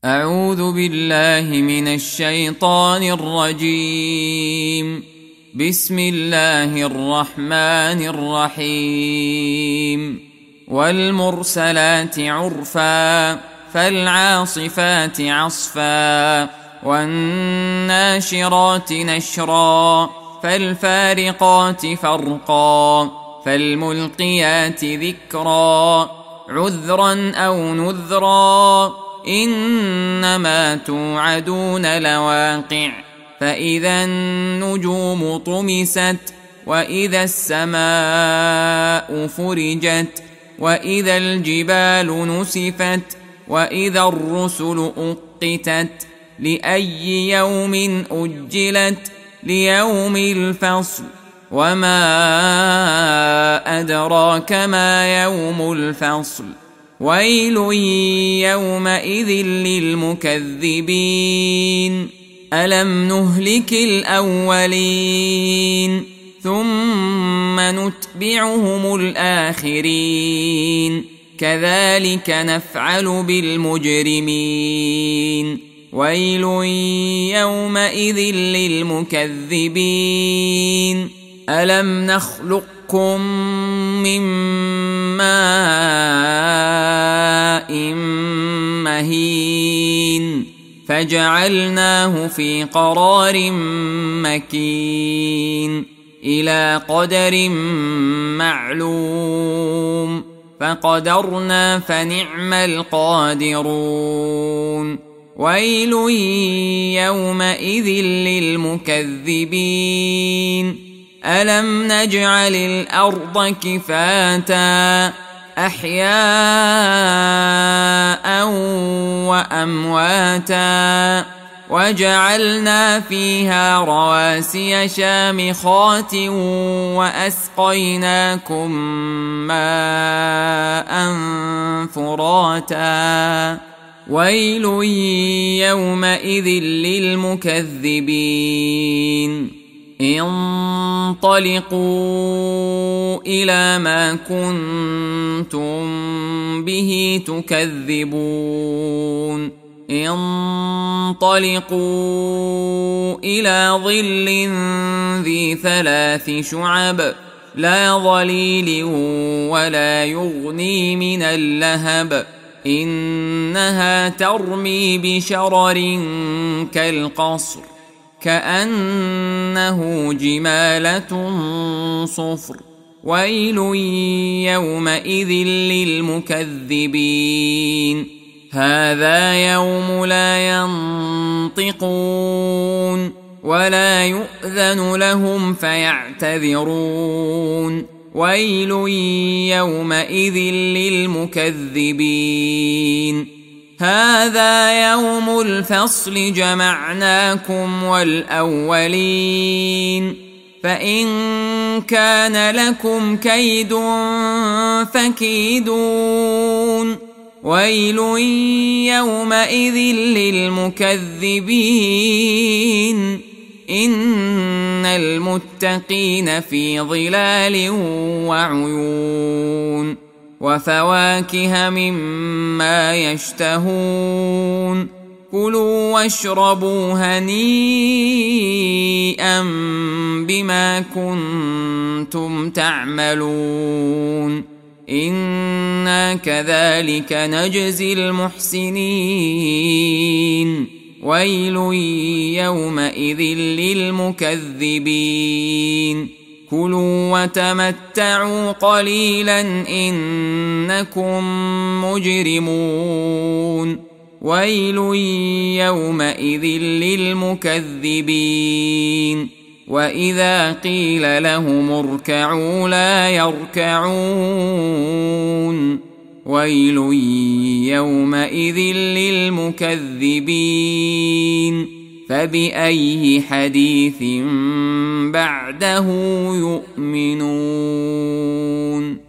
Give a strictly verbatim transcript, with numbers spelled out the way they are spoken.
أعوذ بالله من الشيطان الرجيم. بسم الله الرحمن الرحيم. والمرسلات عرفا فالعاصفات عصفا والناشرات نشرا فالفارقات فرقا فالملقيات ذكرا عذرا أو نذرا إنما توعدون لواقع. فإذا النجوم طمست وإذا السماء فرجت وإذا الجبال نسفت وإذا الرسل أقتت لأي يوم أجلت ليوم الفصل. وما أدراك ما يوم الفصل. ويل يومئذ للمكذبين. ألم نهلك الأولين ثم نتبعهم الآخرين كذلك نفعل بالمجرمين. ويل يومئذ للمكذبين. ألم نخلقكم من ماء مهين فجعلناه في قرار مكين إلى قدر معلوم فقدرنا فنعم القادرون. ويل يومئذ للمكذبين. ألم نجعل الأرض كفاتا أحياء وأمواتا وجعلنا فيها رواسي شامخات وأسقيناكم ماء فراتا. ويل يومئذ للمكذبين. انطلقوا إلى ما كنتم به تكذبون. انطلقوا إلى ظل ذي ثلاث شعب لا ظليل ولا يغني من اللهب إنها ترمي بشرر كالقصر كأنه جمالة صفر. ويل يومئذ للمكذبين. هذا يوم لا ينطقون ولا يؤذن لهم فيعتذرون. ويل يومئذ للمكذبين. هذا يوم الفصل جمعناكم والأولين فإن كان لكم كيد فكيدون. ويل يومئذ للمكذبين. إن المتقين في ظلال وعيون وفواكه مما يشتهون. كلوا واشربوا هنيئا بما كنتم تعملون. إنا كذلك نجزي المحسنين. ويل يومئذ للمكذبين. كلوا وتمتعوا قليلا إنكم مجرمون. ويل يومئذ للمكذبين. وإذا قيل لهم اركعوا لا يركعون. ويل يومئذ للمكذبين. فبأي حديث بعده يؤمنون.